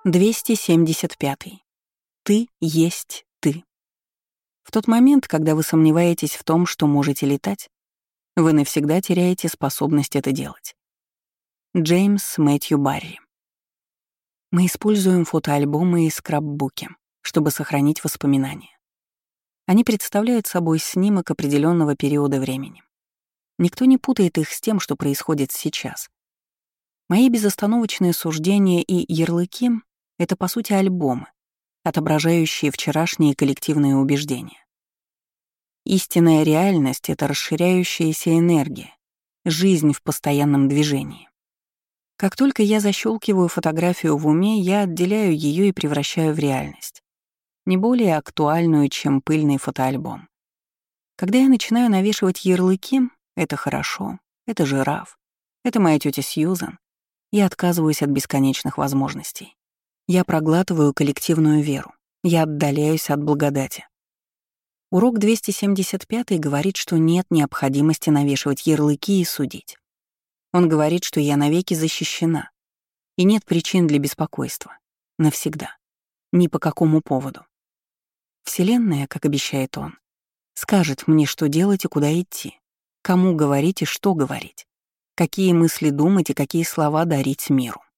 275. Ты есть ты. В тот момент, когда вы сомневаетесь в том, что можете летать, вы навсегда теряете способность это делать. Джеймс Мэтью Барри. Мы используем фотоальбомы и скраббуки, чтобы сохранить воспоминания. Они представляют собой снимок определенного периода времени. Никто не путает их с тем, что происходит сейчас. Мои безостановочные суждения и ярлыки — это, по сути, альбомы, отображающие вчерашние коллективные убеждения. Истинная реальность — это расширяющаяся энергия, жизнь в постоянном движении. Как только я защелкиваю фотографию в уме, я отделяю ее и превращаю в реальность, не более актуальную, чем пыльный фотоальбом. Когда я начинаю навешивать ярлыки «это хорошо», «это жираф», «это моя тетя Сьюзан», я отказываюсь от бесконечных возможностей. Я проглатываю коллективную веру, я отдаляюсь от благодати. Урок 275 говорит, что нет необходимости навешивать ярлыки и судить. Он говорит, что я навеки защищена, и нет причин для беспокойства. Навсегда. Ни по какому поводу. Вселенная, как обещает он, скажет мне, что делать и куда идти, кому говорить и что говорить, какие мысли думать и какие слова дарить миру.